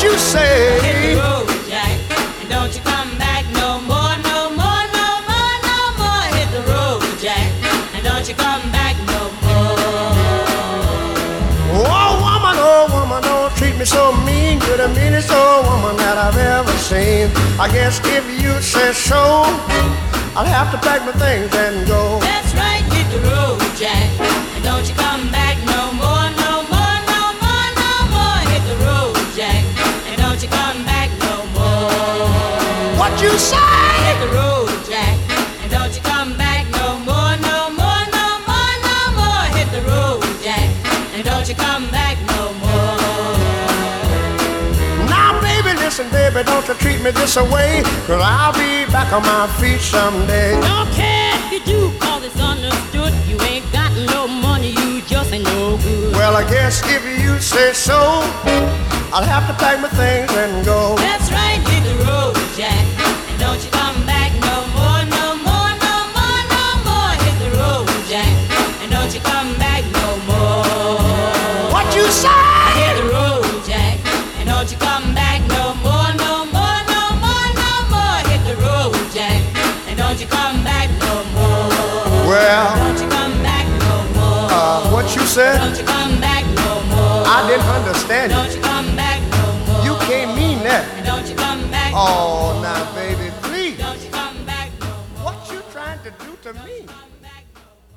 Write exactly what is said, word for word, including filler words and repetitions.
you say? Hit the road, Jack, and don't you come back no more, no more, no more, no more. Hit the road, Jack, and don't you come back no more. Oh woman, oh woman, don't treat me so mean. You're the meanest old woman that I've ever seen. I guess if you say so, I'll have to pack my things and go. That's right, hit the road, Jack, and don't you come back no more, no more, no more, no more. Hit the road, Jack, and don't you come back no more. What you say? Hit the road, Jack, and don't you come back no more, no more, no more, no more. Hit the road, Jack, and don't you come back no more. Now baby, listen baby, don't you treat me this away, 'cause I'll be back on my feet someday. Don't care if you do, 'cause it's understood. You ain't got no money, you just ain't no good. Well, I guess if you say so, I'll have to pack my things and go. That's right, hit the road, Jack, and don't you come back no more, no more, no more, no more. Hit the road, Jack, and don't you come back no more. What you say? Hit the road, Jack, and don't you come back no more, no more, no more, no more. Hit the road, Jack, and don't you come back no more. Well, Don't you come back no more. uh, what you said? Don't you come back no more. I didn't understand Don't it. you come back no more. You can't mean that. Don't you come back no Oh, more. now baby,